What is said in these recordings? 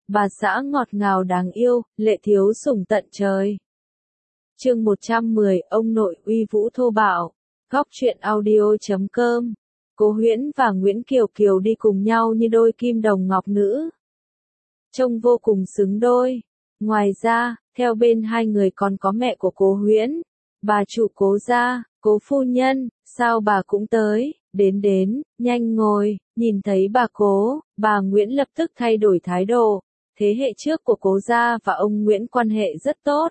bà xã ngọt ngào đáng yêu, lệ thiếu sủng tận trời. Chương 110, ông nội uy vũ thô bạo. Góc truyện audio.com. Cố Huyễn và Nguyễn Kiều Kiều đi cùng nhau như đôi kim đồng ngọc nữ. Trông vô cùng xứng đôi. Ngoài ra, theo bên hai người còn có mẹ của Cố Huyễn, bà chủ Cố gia, Cố phu nhân. Sao bà cũng tới? Đến, nhanh ngồi. Nhìn thấy bà Cố, bà Nguyễn lập tức thay đổi thái độ. Thế hệ trước của Cố gia và ông Nguyễn quan hệ rất tốt.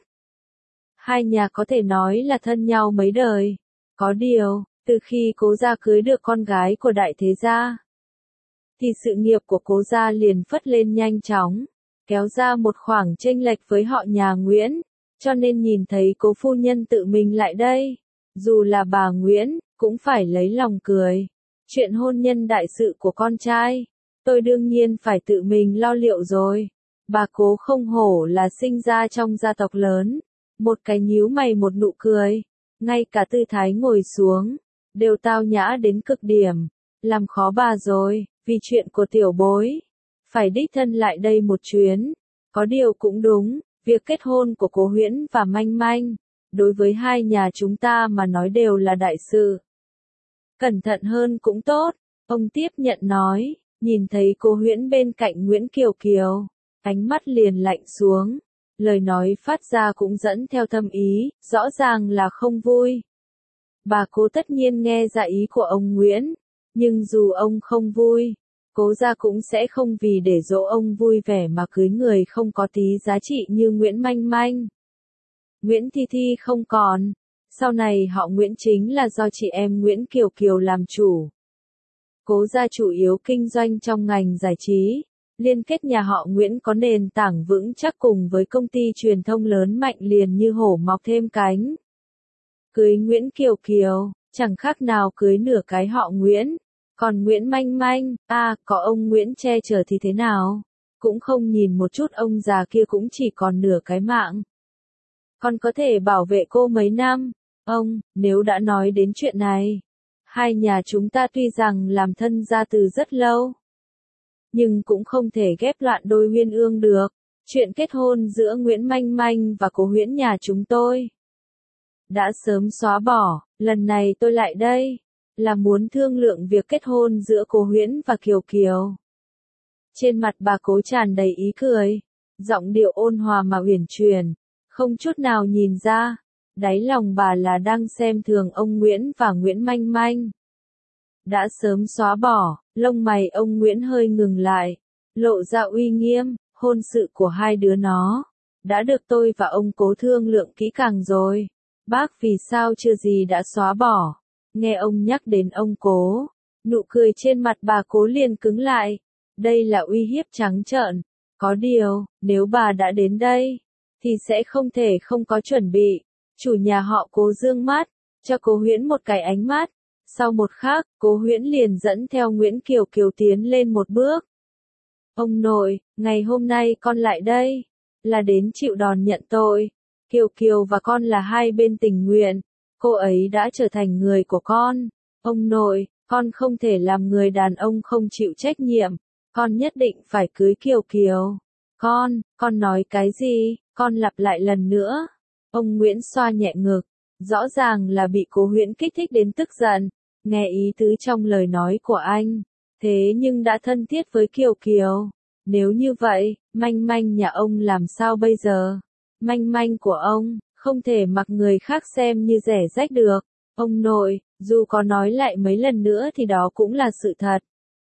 Hai nhà có thể nói là thân nhau mấy đời. Có điều, từ khi Cố gia cưới được con gái của đại thế gia, thì sự nghiệp của Cố gia liền phất lên nhanh chóng, kéo ra một khoảng chênh lệch với họ nhà Nguyễn, cho nên nhìn thấy Cố phu nhân tự mình lại đây, dù là bà Nguyễn, cũng phải lấy lòng cười. Chuyện hôn nhân đại sự của con trai, tôi đương nhiên phải tự mình lo liệu rồi. Bà Cố không hổ là sinh ra trong gia tộc lớn, một cái nhíu mày một nụ cười, ngay cả tư thái ngồi xuống, đều tao nhã đến cực điểm, làm khó bà rồi, vì chuyện của tiểu bối, phải đích thân lại đây một chuyến. Có điều cũng đúng, việc kết hôn của Cố Huyễn và Manh Manh, đối với hai nhà chúng ta mà nói đều là đại sự. Cẩn thận hơn cũng tốt, ông tiếp nhận nói, nhìn thấy Cố Huyễn bên cạnh Nguyễn Kiều Kiều, ánh mắt liền lạnh xuống. Lời nói phát ra cũng dẫn theo thâm ý, rõ ràng là không vui. Bà Cố tất nhiên nghe ra ý của ông Nguyễn, nhưng dù ông không vui, Cố gia cũng sẽ không vì để dỗ ông vui vẻ mà cưới người không có tí giá trị như Nguyễn Manh Manh. Nguyễn Thi Thi không còn, sau này họ Nguyễn chính là do chị em Nguyễn Kiều Kiều làm chủ. Cố gia chủ yếu kinh doanh trong ngành giải trí. Liên kết nhà họ Nguyễn có nền tảng vững chắc cùng với công ty truyền thông lớn mạnh liền như hổ mọc thêm cánh. Cưới Nguyễn Kiều Kiều, chẳng khác nào cưới nửa cái họ Nguyễn. Còn Nguyễn Manh Manh, có ông Nguyễn che chở thì thế nào? Cũng không nhìn một chút ông già kia cũng chỉ còn nửa cái mạng. Còn có thể bảo vệ cô mấy năm? Ông, nếu đã nói đến chuyện này, hai nhà chúng ta tuy rằng làm thân gia từ rất lâu, nhưng cũng không thể ghép loạn đôi uyên ương được. Chuyện kết hôn giữa Nguyễn Manh Manh và Cố Huyễn nhà chúng tôi đã sớm xóa bỏ, lần này tôi lại đây, là muốn thương lượng việc kết hôn giữa Cố Huyễn và Kiều Kiều. Trên mặt bà Cố tràn đầy ý cười, giọng điệu ôn hòa mà uyển chuyển, không chút nào nhìn ra, đáy lòng bà là đang xem thường ông Nguyễn và Nguyễn Manh Manh. Đã sớm xóa bỏ, lông mày ông Nguyễn hơi ngừng lại, lộ ra uy nghiêm, hôn sự của hai đứa nó đã được tôi và ông Cố thương lượng kỹ càng rồi. Bác vì sao chưa gì đã xóa bỏ? Nghe ông nhắc đến ông Cố, nụ cười trên mặt bà Cố liền cứng lại. Đây là uy hiếp trắng trợn. Có điều, nếu bà đã đến đây, thì sẽ không thể không có chuẩn bị. Chủ nhà họ Cố dương mắt, cho Cố Huyễn một cái ánh mắt. Sau một khắc, Cố Huyễn liền dẫn theo Nguyễn Kiều Kiều tiến lên một bước. Ông nội, ngày hôm nay con lại đây, là đến chịu đòn nhận tội. Kiều Kiều và con là hai bên tình nguyện, cô ấy đã trở thành người của con. Ông nội, con không thể làm người đàn ông không chịu trách nhiệm, con nhất định phải cưới Kiều Kiều. Con nói cái gì? Con lặp lại lần nữa. Ông Nguyễn xoa nhẹ ngực, rõ ràng là bị Cố Huyễn kích thích đến tức giận. Nghe ý tứ trong lời nói của anh, thế nhưng đã thân thiết với Kiều Kiều. Nếu như vậy, Manh Manh nhà ông làm sao bây giờ? Manh Manh của ông, không thể mặc người khác xem như rẻ rách được. Ông nội, dù có nói lại mấy lần nữa thì đó cũng là sự thật.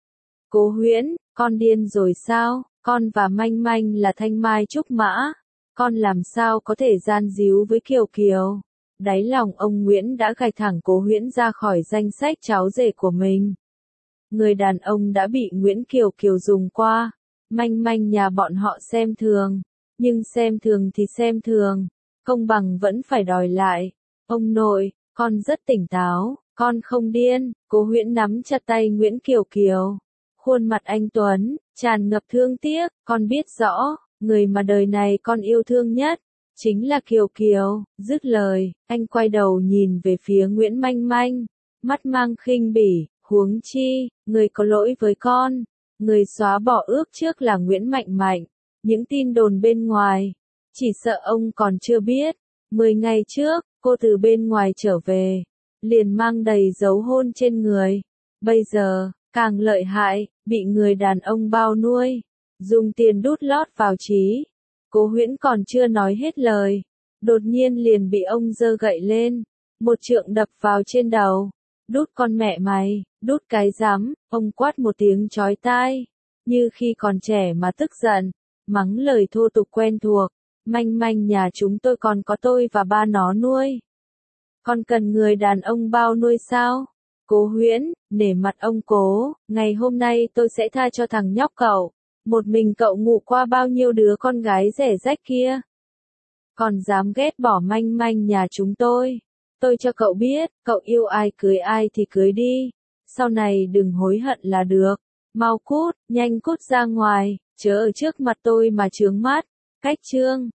Cố Huyễn, con điên rồi sao? Con và Manh Manh là thanh mai trúc mã. Con làm sao có thể gian díu với Kiều Kiều? Đáy lòng ông Nguyễn đã gạch thẳng Cố Huyễn ra khỏi danh sách cháu rể của mình. Người đàn ông đã bị Nguyễn Kiều Kiều dùng qua. Manh Manh nhà bọn họ xem thường. Nhưng xem thường thì xem thường. Công bằng vẫn phải đòi lại. Ông nội, con rất tỉnh táo. Con không điên. Cố Huyễn nắm chặt tay Nguyễn Kiều Kiều. Khuôn mặt anh Tuấn, tràn ngập thương tiếc. Con biết rõ, người mà đời này con yêu thương nhất chính là Kiều Kiều. Dứt lời, anh quay đầu nhìn về phía Nguyễn Manh Manh, mắt mang khinh bỉ, huống chi, người có lỗi với con, người xóa bỏ ước trước là Nguyễn Mạnh Mạnh, những tin đồn bên ngoài. Chỉ sợ ông còn chưa biết, 10 ngày trước, cô từ bên ngoài trở về, liền mang đầy dấu hôn trên người. Bây giờ, càng lợi hại, bị người đàn ông bao nuôi, dùng tiền đút lót vào trí. Cố Huyễn còn chưa nói hết lời, đột nhiên liền bị ông giơ gậy lên, một trượng đập vào trên đầu. Đút con mẹ mày, đút cái rắm, ông quát một tiếng chói tai, như khi còn trẻ mà tức giận, mắng lời thô tục quen thuộc. Manh manh nhà chúng tôi còn có tôi và ba nó nuôi. Còn cần người đàn ông bao nuôi sao? Cố Huyễn, nể mặt ông Cố, ngày hôm nay tôi sẽ tha cho thằng nhóc cậu. Một mình cậu ngủ qua bao nhiêu đứa con gái rẻ rách kia. Còn dám ghét bỏ manh manh nhà chúng tôi. Tôi cho cậu biết, cậu yêu ai cưới ai thì cưới đi. Sau này đừng hối hận là được. Mau cút, nhanh cút ra ngoài, chớ ở trước mặt tôi mà chướng mắt. Cách chương